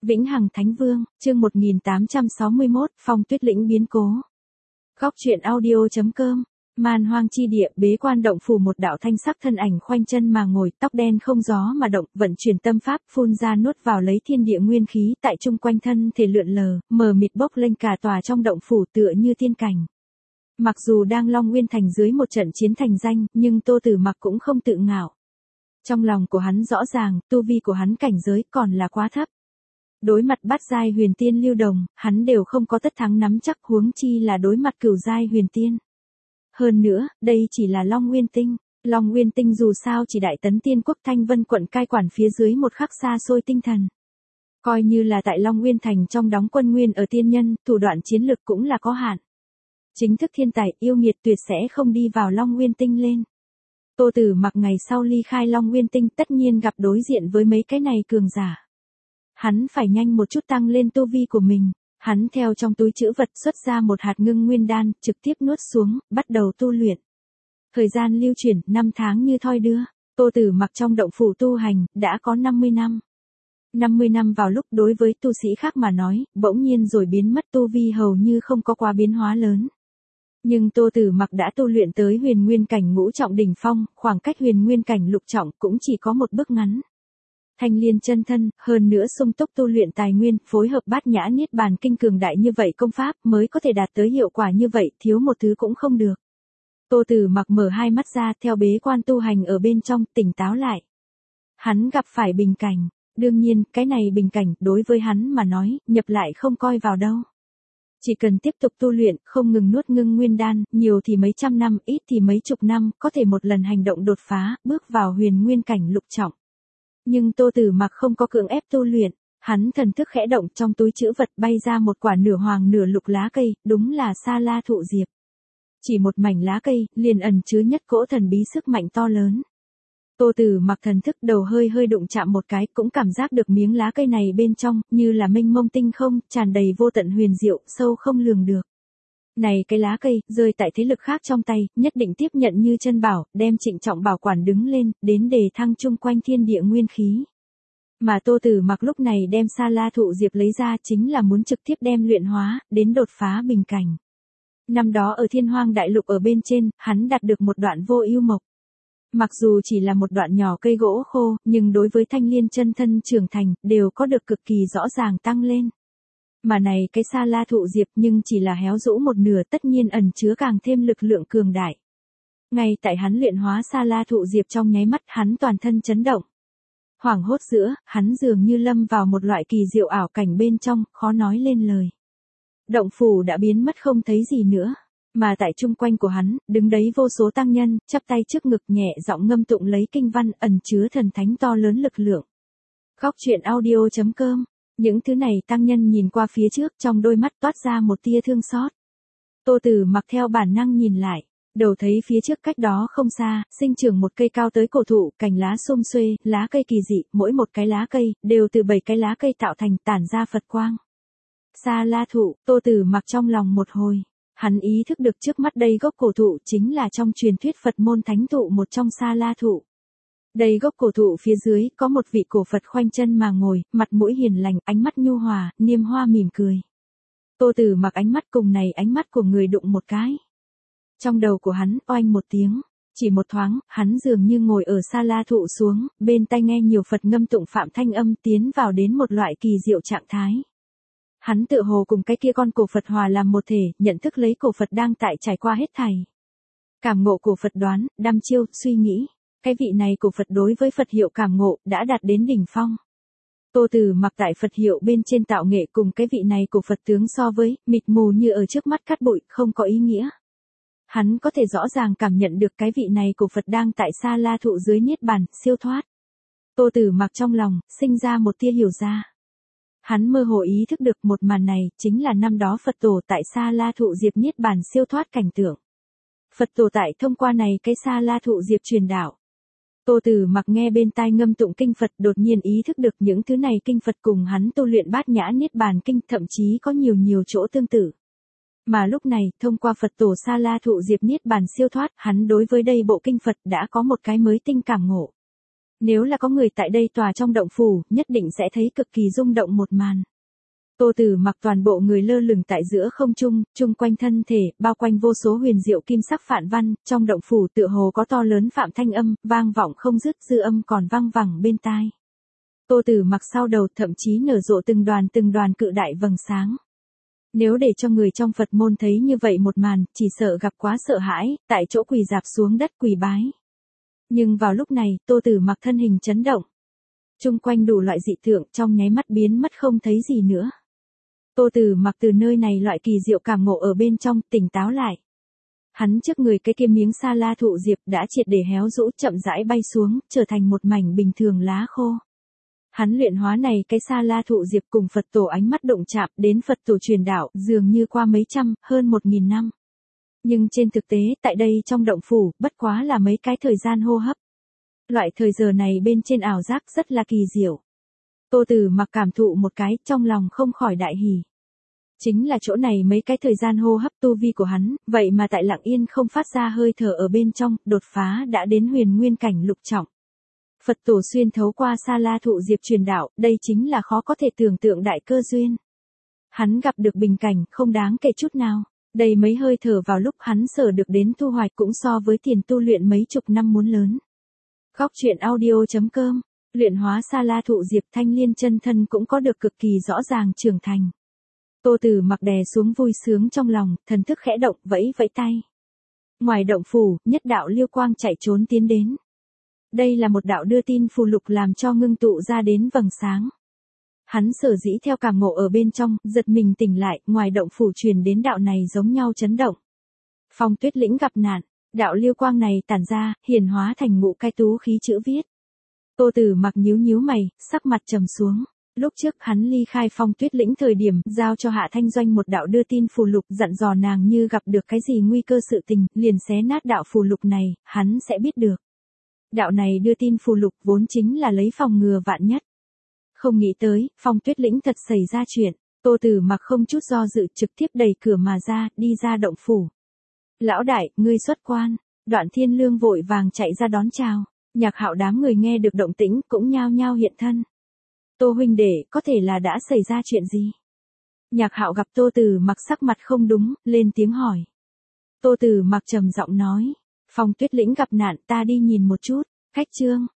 Vĩnh Hằng Thánh Vương, chương 1861, Phong Tuyết Lĩnh biến cố. Góc truyện audio.com. Man hoang chi địa, bế quan động phủ, một đạo thanh sắc thân ảnh khoanh chân mà ngồi, tóc đen không gió mà động, vận chuyển tâm pháp, phun ra nuốt vào lấy thiên địa nguyên khí, tại chung quanh thân thể lượn lờ, mờ mịt bốc lên cả tòa trong động phủ tựa như tiên cảnh. Mặc dù đang Long Nguyên Thành dưới một trận chiến thành danh, nhưng Tô Tử Mặc cũng không tự ngạo. Trong lòng của hắn rõ ràng, tu vi của hắn cảnh giới còn là quá thấp. Đối mặt bát giai huyền tiên lưu đồng, hắn đều không có tất thắng nắm chắc, huống chi là đối mặt cửu giai huyền tiên. Hơn nữa, đây chỉ là Long Nguyên Tinh. Long Nguyên Tinh dù sao chỉ đại tấn tiên quốc Thanh Vân quận cai quản phía dưới một khắc xa xôi tinh thần. Coi như là tại Long Nguyên Thành trong đóng quân nguyên ở tiên nhân, thủ đoạn chiến lực cũng là có hạn. Chính thức thiên tài yêu nghiệt tuyệt sẽ không đi vào Long Nguyên Tinh lên. Tô Tử Mặc ngày sau ly khai Long Nguyên Tinh tất nhiên gặp đối diện với mấy cái này cường giả. Hắn phải nhanh một chút tăng lên tu vi của mình. Hắn theo trong túi trữ vật xuất ra một hạt ngưng nguyên đan, trực tiếp nuốt xuống, bắt đầu tu luyện. Thời gian lưu chuyển, 5 tháng như thoi đưa. Tô Tử Mặc trong động phủ tu hành, đã có 50 năm. 50 năm vào lúc đối với tu sĩ khác mà nói, bỗng nhiên rồi biến mất, tu vi hầu như không có quá biến hóa lớn. Nhưng Tô Tử Mặc đã tu luyện tới huyền nguyên cảnh ngũ trọng đỉnh phong, khoảng cách huyền nguyên cảnh lục trọng cũng chỉ có một bước ngắn. Thanh Liên chân thân, hơn nữa sung túc tu luyện tài nguyên, phối hợp bát nhã niết bàn kinh cường đại như vậy công pháp mới có thể đạt tới hiệu quả như vậy, thiếu một thứ cũng không được. Tô Tử Mặc mở hai mắt ra, theo bế quan tu hành ở bên trong, tỉnh táo lại. Hắn gặp phải bình cảnh, đương nhiên, cái này bình cảnh, đối với hắn mà nói, nhập lại không coi vào đâu. Chỉ cần tiếp tục tu luyện, không ngừng nuốt ngưng nguyên đan, nhiều thì mấy trăm năm, ít thì mấy chục năm, có thể một lần hành động đột phá, bước vào huyền nguyên cảnh lục trọng. Nhưng Tô Tử Mặc không có cưỡng ép tu luyện, hắn thần thức khẽ động, trong túi trữ vật bay ra một quả nửa hoàng nửa lục lá cây, đúng là Sa La Thụ Diệp. Chỉ một mảnh lá cây, liền ẩn chứa nhất cỗ thần bí sức mạnh to lớn. Tô Tử Mặc thần thức đầu hơi đụng chạm một cái, cũng cảm giác được miếng lá cây này bên trong, như là mênh mông tinh không, tràn đầy vô tận huyền diệu, sâu không lường được. Này cái lá cây, rơi tại thế lực khác trong tay, nhất định tiếp nhận như chân bảo, đem trịnh trọng bảo quản đứng lên, đến đề thăng chung quanh thiên địa nguyên khí. Mà Tô Tử Mặc lúc này đem Sa La Thụ Diệp lấy ra chính là muốn trực tiếp đem luyện hóa, đến đột phá bình cảnh. Năm đó ở Thiên Hoang Đại Lục ở bên trên, hắn đạt được một đoạn vô ưu mộc. Mặc dù chỉ là một đoạn nhỏ cây gỗ khô, nhưng đối với Thanh Liên chân thân trưởng thành, đều có được cực kỳ rõ ràng tăng lên. Mà này cái Sa La Thụ Diệp nhưng chỉ là héo rũ một nửa, tất nhiên ẩn chứa càng thêm lực lượng cường đại. Ngay tại hắn luyện hóa Sa La Thụ Diệp trong nháy mắt, hắn toàn thân chấn động. Hoảng hốt giữa, hắn dường như lâm vào một loại kỳ diệu ảo cảnh bên trong, khó nói lên lời. Động phủ đã biến mất không thấy gì nữa. Mà tại chung quanh của hắn, đứng đấy vô số tăng nhân, chắp tay trước ngực nhẹ giọng ngâm tụng lấy kinh văn, ẩn chứa thần thánh to lớn lực lượng. Góc truyện audio.com. Những thứ này tăng nhân nhìn qua phía trước, trong đôi mắt toát ra một tia thương xót. Tô Tử Mặc theo bản năng nhìn lại, đầu thấy phía trước cách đó không xa, sinh trưởng một cây cao tới cổ thụ, cành lá xum xuê, lá cây kỳ dị, mỗi một cái lá cây, đều từ 7 cái lá cây tạo thành, tản ra Phật quang. Sa La thụ, Tô Tử Mặc trong lòng một hồi. Hắn ý thức được trước mắt đây gốc cổ thụ chính là trong truyền thuyết Phật môn thánh thụ một trong Sa La thụ. Đây gốc cổ thụ phía dưới có một vị cổ Phật khoanh chân mà ngồi, mặt mũi hiền lành, ánh mắt nhu hòa, niêm hoa mỉm cười. Tô Tử Mặc ánh mắt cùng này ánh mắt của người đụng một cái. Trong đầu của hắn oanh một tiếng, chỉ một thoáng, hắn dường như ngồi ở Sa La thụ xuống, bên tai nghe nhiều Phật ngâm tụng phạm thanh âm, tiến vào đến một loại kỳ diệu trạng thái. Hắn tựa hồ cùng cái kia con cổ Phật hòa làm một thể, nhận thức lấy cổ Phật đang tại trải qua hết thảy. Cảm ngộ cổ Phật đoán, đăm chiêu, suy nghĩ. Cái vị này cổ Phật đối với Phật hiệu cảm ngộ, đã đạt đến đỉnh phong. Tô Tử Mặc tại Phật hiệu bên trên tạo nghệ cùng cái vị này cổ Phật tướng so với, mịt mù như ở trước mắt cát bụi, không có ý nghĩa. Hắn có thể rõ ràng cảm nhận được cái vị này cổ Phật đang tại Sa La thụ dưới niết bàn, siêu thoát. Tô Tử Mặc trong lòng, sinh ra một tia hiểu ra. Hắn mơ hồ ý thức được một màn này, chính là năm đó Phật tổ tại Sa La thụ Diệp niết bàn siêu thoát cảnh tượng. Phật tổ tại thông qua này cái Sa La thụ Diệp truyền đạo. Tô Tử Mặc nghe bên tai ngâm tụng kinh Phật, đột nhiên ý thức được những thứ này kinh Phật cùng hắn tu luyện bát nhã niết bàn kinh, thậm chí có nhiều chỗ tương tự. Mà lúc này, thông qua Phật tổ Sa La thụ Diệp niết bàn siêu thoát, hắn đối với đây bộ kinh Phật đã có một cái mới tinh cảm ngộ. Nếu là có người tại đây tòa trong động phủ, nhất định sẽ thấy cực kỳ rung động một màn. Tô Tử Mặc toàn bộ người lơ lửng tại giữa không trung, chung quanh thân thể, bao quanh vô số huyền diệu kim sắc phản văn, trong động phủ tựa hồ có to lớn phạm thanh âm, vang vọng không dứt, dư âm còn vang vẳng bên tai. Tô Tử Mặc sau đầu thậm chí nở rộ từng đoàn cự đại vầng sáng. Nếu để cho người trong Phật môn thấy như vậy một màn, chỉ sợ gặp quá sợ hãi, tại chỗ quỳ rạp xuống đất quỳ bái. Nhưng vào lúc này, Tô Tử Mặc thân hình chấn động. Chung quanh đủ loại dị tượng trong nháy mắt biến mất không thấy gì nữa. Tô Tử Mặc từ nơi này loại kỳ diệu cảm ngộ ở bên trong, tỉnh táo lại. Hắn trước người cái kia miếng sa la thụ diệp đã triệt để héo rũ chậm rãi bay xuống, trở thành một mảnh bình thường lá khô. Hắn luyện hóa này cái sa la thụ diệp cùng Phật tổ ánh mắt động chạm đến Phật tổ truyền đạo dường như qua mấy trăm, hơn 1000 năm. Nhưng trên thực tế tại đây trong động phủ bất quá là mấy cái thời gian hô hấp. Loại thời giờ này bên trên ảo giác rất là kỳ diệu. Tô Tử Mặc cảm thụ một cái trong lòng không khỏi đại hỉ. Chính là chỗ này mấy cái thời gian hô hấp tu vi của hắn, vậy mà tại lặng yên không phát ra hơi thở ở bên trong, đột phá đã đến huyền nguyên cảnh lục trọng. Phật tổ xuyên thấu qua sa la thụ diệp truyền đạo, đây chính là khó có thể tưởng tượng đại cơ duyên. Hắn gặp được bình cảnh không đáng kể chút nào, đây mấy hơi thở vào lúc hắn sở được đến thu hoạch cũng so với tiền tu luyện mấy chục năm muốn lớn. Góc truyện audio.com, luyện hóa sa la thụ diệp thanh liên chân thân cũng có được cực kỳ rõ ràng trưởng thành. Tô Tử Mặc đè xuống vui sướng trong lòng, thần thức khẽ động vẫy vẫy tay. Ngoài động phủ, nhất đạo liêu quang chạy trốn tiến đến. Đây là một đạo đưa tin phù lục làm cho ngưng tụ ra đến vầng sáng. Hắn sở dĩ theo cảm ngộ ở bên trong, giật mình tỉnh lại, ngoài động phủ truyền đến đạo này giống nhau chấn động. Phong Tuyết Lĩnh gặp nạn, đạo liêu quang này tản ra, hiển hóa thành ngũ cái tú khí chữ viết. Tô Tử Mặc nhíu mày, sắc mặt trầm xuống. Lúc trước hắn ly khai Phong Tuyết Lĩnh thời điểm, giao cho Hạ Thanh Doanh một đạo đưa tin phù lục, dặn dò nàng như gặp được cái gì nguy cơ sự tình, liền xé nát đạo phù lục này, hắn sẽ biết được. Đạo này đưa tin phù lục vốn chính là lấy phòng ngừa vạn nhất. Không nghĩ tới, Phong Tuyết Lĩnh thật xảy ra chuyện, Tô Tử Mặc không chút do dự trực tiếp đẩy cửa mà ra, đi ra động phủ. Lão đại, ngươi xuất quan. Đoạn Thiên Lương vội vàng chạy ra đón chào. Nhạc Hạo đám người nghe được động tĩnh cũng nhao nhao hiện thân. Tô huynh đệ, có thể là đã xảy ra chuyện gì? Nhạc Hạo gặp Tô Tử Mặc sắc mặt không đúng, lên tiếng hỏi. Tô Tử Mặc trầm giọng nói, Phong Tuyết Lĩnh gặp nạn, ta đi nhìn một chút. Khách trương,